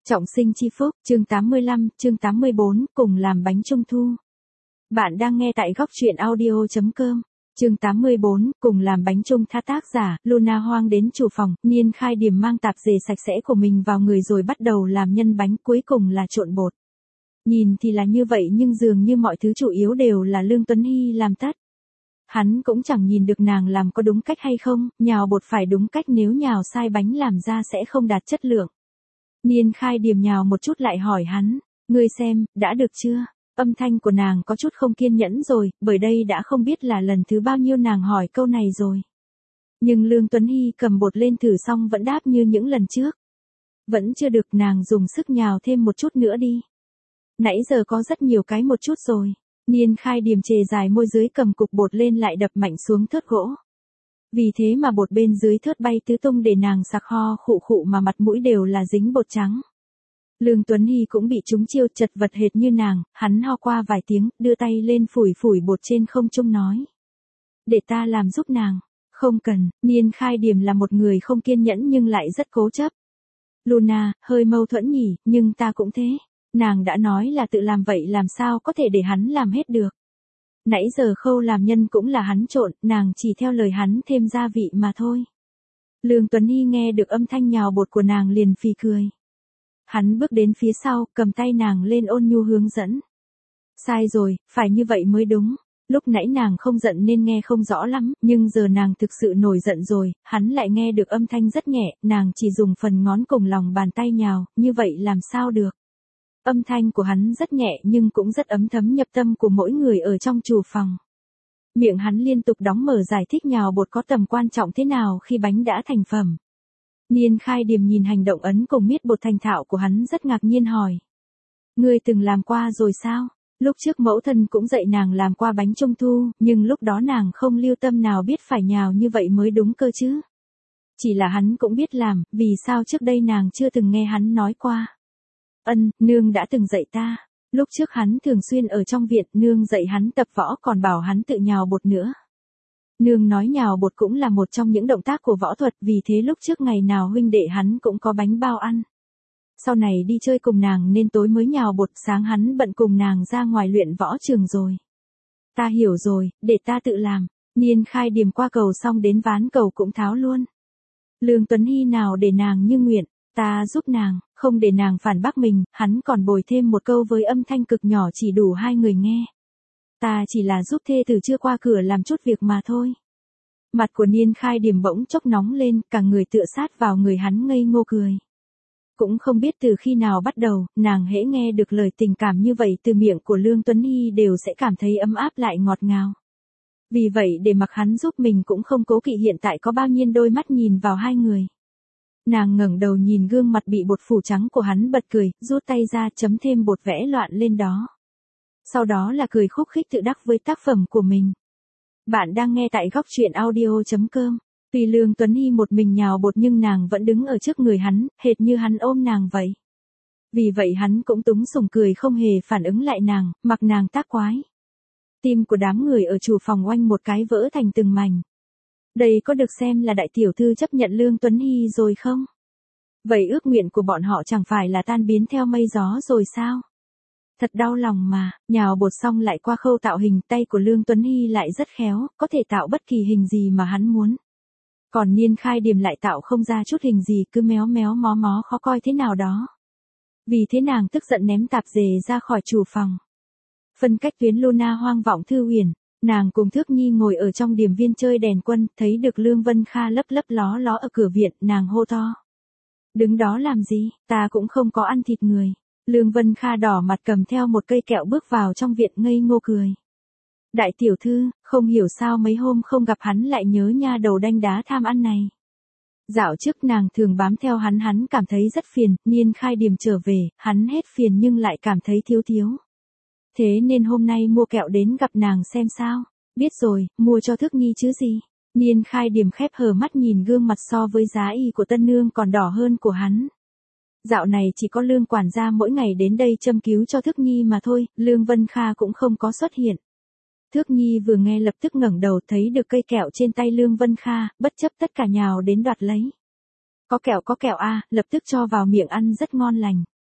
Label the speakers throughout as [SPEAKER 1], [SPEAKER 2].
[SPEAKER 1] Trọng sinh chi phúc, chương 85, chương 84, cùng làm bánh trung thu. Bạn đang nghe tại góc truyện audio.com. Chương 84, cùng làm bánh trung tha, tác giả, Luna Hoang. Đến chủ phòng, Niên Khai Điềm mang tạp dề sạch sẽ của mình vào người rồi bắt đầu làm nhân bánh, cuối cùng là trộn bột. Nhìn thì là như vậy nhưng dường như mọi thứ chủ yếu đều là Lương Tuấn Hy làm tất. Hắn cũng chẳng nhìn được nàng làm có đúng cách hay không, nhào bột phải đúng cách, nếu nhào sai bánh làm ra sẽ không đạt chất lượng. Niên Khai Điềm nhào một chút lại hỏi hắn, ngươi xem, đã được chưa? Âm thanh của nàng có chút không kiên nhẫn rồi, bởi đây đã không biết là lần thứ bao nhiêu nàng hỏi câu này rồi. Nhưng Lương Tuấn Hy cầm bột lên thử xong vẫn đáp như những lần trước. Vẫn chưa được, nàng dùng sức nhào thêm một chút nữa đi. Nãy giờ có rất nhiều cái một chút rồi. Niên Khai Điềm chề dài môi dưới cầm cục bột lên lại đập mạnh xuống thớt gỗ. Vì thế mà bột bên dưới thớt bay tứ tung để nàng sặc ho khụ khụ mà mặt mũi đều là dính bột trắng. Lương Tuấn Hy cũng bị trúng chiêu chật vật hệt như nàng, hắn ho qua vài tiếng, đưa tay lên phủi phủi bột trên không trung nói. Để ta làm giúp nàng. Không cần, Niên Khai Điềm là một người không kiên nhẫn nhưng lại rất cố chấp. Luna, hơi mâu thuẫn nhỉ, nhưng ta cũng thế. Nàng đã nói là tự làm vậy làm sao có thể để hắn làm hết được. Nãy giờ khâu làm nhân cũng là hắn trộn, nàng chỉ theo lời hắn thêm gia vị mà thôi. Lương Tuấn Hy nghe được âm thanh nhào bột của nàng liền phì cười. Hắn bước đến phía sau, cầm tay nàng lên ôn nhu hướng dẫn. Sai rồi, phải như vậy mới đúng. Lúc nãy nàng không giận nên nghe không rõ lắm, nhưng giờ nàng thực sự nổi giận rồi, hắn lại nghe được âm thanh rất nhẹ, nàng chỉ dùng phần ngón cùng lòng bàn tay nhào, như vậy làm sao được. Âm thanh của hắn rất nhẹ nhưng cũng rất ấm thấm nhập tâm của mỗi người ở trong chủ phòng. Miệng hắn liên tục đóng mở giải thích nhào bột có tầm quan trọng thế nào khi bánh đã thành phẩm. Niên Khai Điềm nhìn hành động ấn cùng miết bột thành thạo của hắn rất ngạc nhiên hỏi. Ngươi từng làm qua rồi sao? Lúc trước mẫu thân cũng dạy nàng làm qua bánh trung thu, nhưng lúc đó nàng không lưu tâm nào biết phải nhào như vậy mới đúng cơ chứ. Chỉ là hắn cũng biết làm, vì sao trước đây nàng chưa từng nghe hắn nói qua. Nương đã từng dạy ta. Lúc trước hắn thường xuyên ở trong viện, nương dạy hắn tập võ còn bảo hắn tự nhào bột nữa. Nương nói nhào bột cũng là một trong những động tác của võ thuật, vì thế lúc trước ngày nào huynh đệ hắn cũng có bánh bao ăn. Sau này đi chơi cùng nàng nên tối mới nhào bột, sáng hắn bận cùng nàng ra ngoài luyện võ trường rồi. Ta hiểu rồi, để ta tự làm. Niên Khai Điềm qua cầu xong đến ván cầu cũng tháo luôn. Lương Tuấn Hy nào để nàng như nguyện. Ta giúp nàng, không để nàng phản bác mình, hắn còn bồi thêm một câu với âm thanh cực nhỏ chỉ đủ hai người nghe. Ta chỉ là giúp thê tử chưa qua cửa làm chút việc mà thôi. Mặt của Niên Khai Điềm bỗng chốc nóng lên, cả người tựa sát vào người hắn ngây ngô cười. Cũng không biết từ khi nào bắt đầu, nàng hễ nghe được lời tình cảm như vậy từ miệng của Lương Tuấn Hy đều sẽ cảm thấy ấm áp lại ngọt ngào. Vì vậy để mặc hắn giúp mình cũng không cố kỵ hiện tại có bao nhiêu đôi mắt nhìn vào hai người. Nàng ngẩng đầu nhìn gương mặt bị bột phủ trắng của hắn bật cười, rút tay ra chấm thêm bột vẽ loạn lên đó. Sau đó là cười khúc khích tự đắc với tác phẩm của mình. Bạn đang nghe tại góc truyện audio.com. Tuy Lương Tuấn Hy một mình nhào bột nhưng nàng vẫn đứng ở trước người hắn, hệt như hắn ôm nàng vậy. Vì vậy hắn cũng túng sủng cười không hề phản ứng lại nàng, mặc nàng tác quái. Tim của đám người ở chủ phòng oanh một cái vỡ thành từng mảnh. Đây có được xem là đại tiểu thư chấp nhận Lương Tuấn Hy rồi không? Vậy ước nguyện của bọn họ chẳng phải là tan biến theo mây gió rồi sao? Thật đau lòng mà, nhào bột xong lại qua khâu tạo hình, tay của Lương Tuấn Hy lại rất khéo, có thể tạo bất kỳ hình gì mà hắn muốn. Còn Niên Khai Điềm lại tạo không ra chút hình gì, cứ méo méo mó mó khó coi thế nào đó. Vì thế nàng tức giận ném tạp dề ra khỏi chủ phòng. Phân cách tuyến Luna Hoang vọng Thư Huyền. Nàng cùng Thước Nhi ngồi ở trong điểm viên chơi đèn quân, thấy được Lương Vân Kha lấp lấp ló ló ở cửa viện, nàng hô to. Đứng đó làm gì, ta cũng không có ăn thịt người. Lương Vân Kha đỏ mặt cầm theo một cây kẹo bước vào trong viện ngây ngô cười. Đại tiểu thư, không hiểu sao mấy hôm không gặp hắn lại nhớ nha đầu đanh đá tham ăn này. Dạo trước nàng thường bám theo hắn cảm thấy rất phiền, Niên Khai Điềm trở về, hắn hết phiền nhưng lại cảm thấy thiếu thiếu. Thế nên hôm nay mua kẹo đến gặp nàng xem sao. Biết rồi, mua cho Thước Nhi chứ gì. Niên Khai Điềm khép hờ mắt nhìn gương mặt so với giá y của tân nương còn đỏ hơn của hắn. Dạo này chỉ có Lương quản gia mỗi ngày đến đây châm cứu cho Thước Nhi mà thôi, Lương Vân Kha cũng không có xuất hiện. Thước Nhi vừa nghe lập tức ngẩng đầu thấy được cây kẹo trên tay Lương Vân Kha, bất chấp tất cả nhào đến đoạt lấy. Có kẹo a, lập tức cho vào miệng ăn rất ngon lành.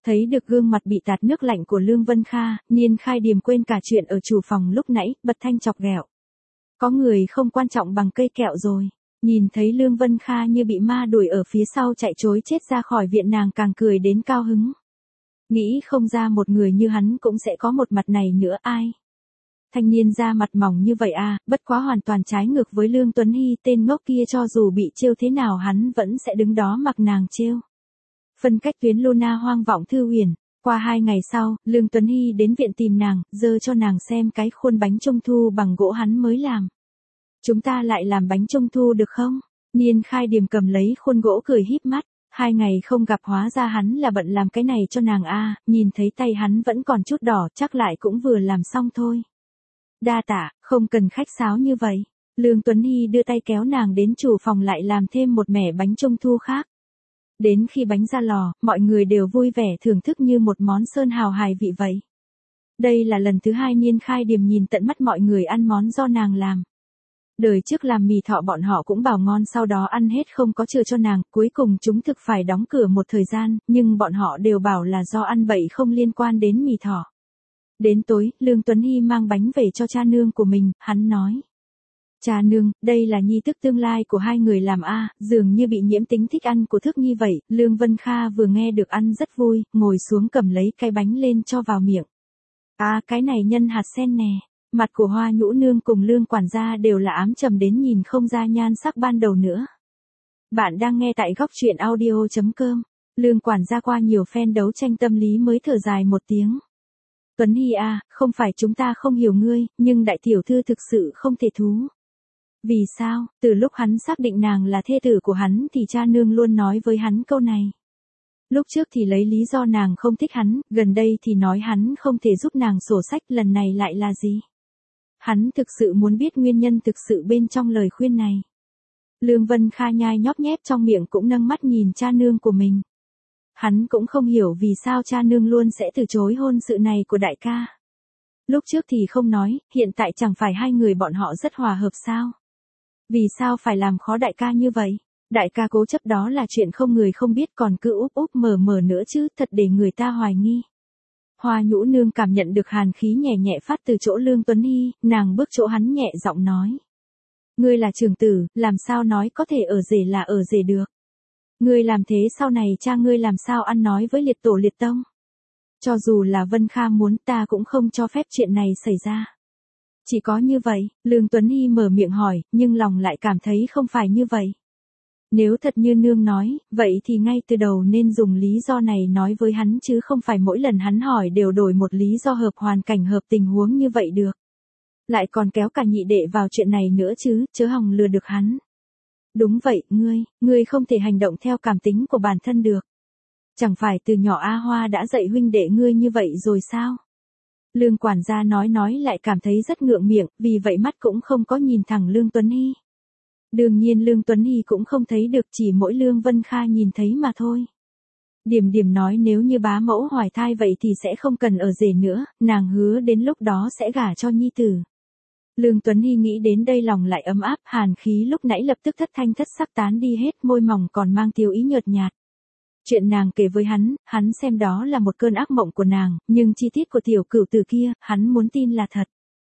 [SPEAKER 1] Thấy được gương mặt bị tạt nước lạnh của Lương Vân Kha, Niên Khai Điềm quên cả chuyện ở chủ phòng lúc nãy, bật thanh chọc ghẹo. Có người không quan trọng bằng cây kẹo rồi. Nhìn thấy Lương Vân Kha như bị ma đuổi ở phía sau chạy trối chết ra khỏi viện, nàng càng cười đến cao hứng. Nghĩ không ra một người như hắn cũng sẽ có một mặt này nữa, ai. Thanh niên da mặt mỏng như vậy à, bất quá hoàn toàn trái ngược với Lương Tuấn Hy, tên ngốc kia cho dù bị trêu thế nào hắn vẫn sẽ đứng đó mặc nàng trêu. Phân cách tuyến Luna hoang vọng thư huyền. Qua 2 ngày sau, Lương Tuấn Hy đến viện tìm nàng, giơ cho nàng xem cái khuôn bánh trung thu bằng gỗ hắn mới làm. Chúng ta lại làm bánh trung thu được không? Niên Khai Điềm cầm lấy khuôn gỗ cười híp mắt. 2 ngày không gặp hóa ra hắn là bận làm cái này cho nàng a. Nhìn thấy tay hắn vẫn còn chút đỏ, chắc lại cũng vừa làm xong thôi. Đa tạ, không cần khách sáo như vậy. Lương Tuấn Hy đưa tay kéo nàng đến chủ phòng lại làm thêm một mẻ bánh trung thu khác. Đến khi bánh ra lò, mọi người đều vui vẻ thưởng thức như một món sơn hào hài vị vậy. Đây là lần thứ 2 Niên Khai Điềm nhìn tận mắt mọi người ăn món do nàng làm. Đời trước làm mì thọ bọn họ cũng bảo ngon, sau đó ăn hết không có chừa cho nàng, cuối cùng chúng thực phải đóng cửa một thời gian, nhưng bọn họ đều bảo là do ăn bậy không liên quan đến mì thọ. Đến tối, Lương Tuấn Hy mang bánh về cho cha nương của mình, hắn nói. Cha nương, đây là nhi thức tương lai của hai người làm a, dường như bị nhiễm tính thích ăn của thức nhi vậy. Lương Vân Kha vừa nghe được ăn rất vui, ngồi xuống cầm lấy cái bánh lên cho vào miệng. À, cái này nhân hạt sen nè. Mặt của Hoa Nhũ nương cùng Lương quản gia đều là ám trầm đến nhìn không ra nhan sắc ban đầu nữa. Bạn đang nghe tại góc truyện audio.com. Lương quản gia qua nhiều phen đấu tranh tâm lý mới thở dài một tiếng. Tuấn Hy à, không phải chúng ta không hiểu ngươi, nhưng đại tiểu thư thực sự không thể thú. Vì sao, từ lúc hắn xác định nàng là thê tử của hắn thì cha nương luôn nói với hắn câu này. Lúc trước thì lấy lý do nàng không thích hắn, gần đây thì nói hắn không thể giúp nàng sổ sách, lần này lại là gì? Hắn thực sự muốn biết nguyên nhân thực sự bên trong lời khuyên này. Lương Vân Kha nhai nhóp nhép trong miệng cũng nâng mắt nhìn cha nương của mình. Hắn cũng không hiểu vì sao cha nương luôn sẽ từ chối hôn sự này của đại ca. Lúc trước thì không nói, hiện tại chẳng phải hai người bọn họ rất hòa hợp sao? Vì sao phải làm khó đại ca như vậy? Đại ca cố chấp đó là chuyện không người không biết, còn cứ úp úp mở mở nữa chứ, thật để người ta hoài nghi. Hoa Nhũ nương cảm nhận được hàn khí nhẹ nhẹ phát từ chỗ Lương Tuấn Hy, nàng bước chỗ hắn nhẹ giọng nói. Ngươi là trưởng tử, làm sao nói có thể ở rể là ở rể được. Ngươi làm thế sau này cha ngươi làm sao ăn nói với liệt tổ liệt tông. Cho dù là Vân Kha muốn, ta cũng không cho phép chuyện này xảy ra. Chỉ có như vậy, Lương Tuấn Hy mở miệng hỏi, nhưng lòng lại cảm thấy không phải như vậy. Nếu thật như nương nói, vậy thì ngay từ đầu nên dùng lý do này nói với hắn chứ không phải mỗi lần hắn hỏi đều đổi một lý do hợp hoàn cảnh hợp tình huống như vậy được. Lại còn kéo cả nhị đệ vào chuyện này nữa chứ, chớ hòng lừa được hắn. Đúng vậy, ngươi không thể hành động theo cảm tính của bản thân được. Chẳng phải từ nhỏ A Hoa đã dạy huynh đệ ngươi như vậy rồi sao? Lương quản gia nói lại cảm thấy rất ngượng miệng, vì vậy mắt cũng không có nhìn thẳng Lương Tuấn Hy. Đương nhiên Lương Tuấn Hy cũng không thấy được, chỉ mỗi Lương Vân Kha nhìn thấy mà thôi. Điểm nói nếu như bá mẫu hoài thai vậy thì sẽ không cần ở rể nữa, nàng hứa đến lúc đó sẽ gả cho nhi tử. Lương Tuấn Hy nghĩ đến đây lòng lại ấm áp, hàn khí lúc nãy lập tức thất thanh thất sắc tán đi hết, môi mỏng còn mang tiêu ý nhợt nhạt. Chuyện nàng kể với hắn xem đó là một cơn ác mộng của nàng, nhưng chi tiết của tiểu cửu tử kia, hắn muốn tin là thật.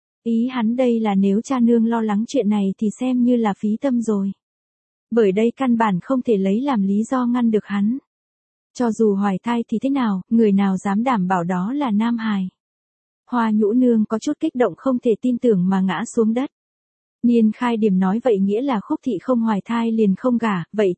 [SPEAKER 1] Ý hắn đây là nếu cha nương lo lắng chuyện này thì xem như là phí tâm rồi. Bởi đây căn bản không thể lấy làm lý do ngăn được hắn. Cho dù hoài thai thì thế nào, người nào dám đảm bảo đó là nam hài. Hoa Nhũ nương có chút kích động không thể tin tưởng mà ngã xuống đất. Niên Khai Điềm nói vậy nghĩa là Khúc thị không hoài thai liền không gả, vậy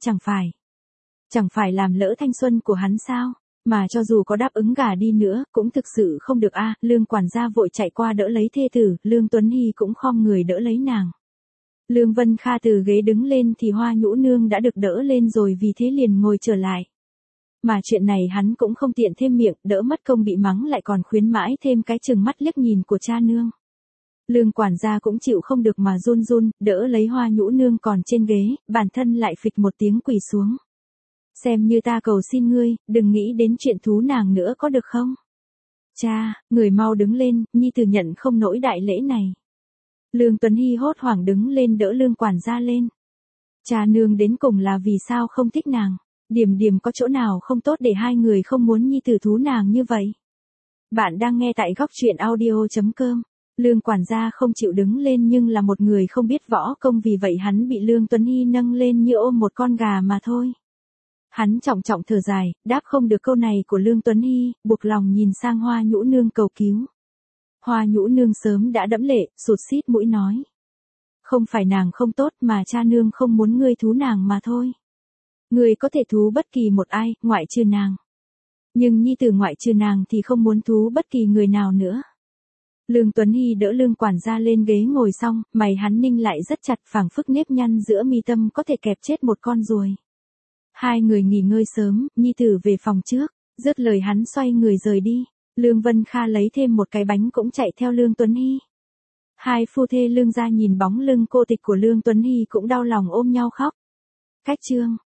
[SPEAKER 1] chẳng phải làm lỡ thanh xuân của hắn sao? Mà cho dù có đáp ứng gả đi nữa, cũng thực sự không được a. Lương quản gia vội chạy qua đỡ lấy thê tử, Lương Tuấn Hy cũng khom người đỡ lấy nàng. Lương Vân Kha từ ghế đứng lên thì Hoa Nhũ nương đã được đỡ lên rồi, vì thế liền ngồi trở lại. Mà chuyện này hắn cũng không tiện thêm miệng, đỡ mất công bị mắng lại còn khuyến mãi thêm cái chừng mắt liếc nhìn của cha nương. Lương quản gia cũng chịu không được mà run, đỡ lấy Hoa Nhũ nương còn trên ghế, bản thân lại phịch một tiếng quỳ xuống. Xem như ta cầu xin ngươi, đừng nghĩ đến chuyện thú nàng nữa có được không? Cha, người mau đứng lên, nhi tử nhận không nổi đại lễ này. Lương Tuấn Hy hốt hoảng đứng lên đỡ Lương quản gia lên. Cha nương đến cùng là vì sao không thích nàng? Điểm điểm có chỗ nào không tốt để hai người không muốn nhi tử thú nàng như vậy? Bạn đang nghe tại góc truyện audio.com. Lương quản gia không chịu đứng lên nhưng là một người không biết võ công, vì vậy hắn bị Lương Tuấn Hy nâng lên như ôm một con gà mà thôi. Hắn trọng trọng thở dài, đáp không được câu này của Lương Tuấn Hy, buộc lòng nhìn sang Hoa Nhũ Nương cầu cứu. Hoa Nhũ Nương sớm đã đẫm lệ, sụt sít mũi nói. Không phải nàng không tốt mà cha nương không muốn ngươi thú nàng mà thôi. Ngươi có thể thú bất kỳ một ai, ngoại trừ nàng. Nhưng nhi tử ngoại trừ nàng thì không muốn thú bất kỳ người nào nữa. Lương Tuấn Hy đỡ Lương quản gia lên ghế ngồi xong, mày hắn ninh lại rất chặt, phảng phất nếp nhăn giữa mi tâm có thể kẹp chết một con ruồi. Hai người nghỉ ngơi sớm, nhi tử về phòng trước, dứt lời hắn xoay người rời đi. Lương Vân Kha lấy thêm một cái bánh cũng chạy theo Lương Tuấn Hy. Hai phu thê Lương gia nhìn bóng lưng cô tịch của Lương Tuấn Hy cũng đau lòng ôm nhau khóc. Cách chương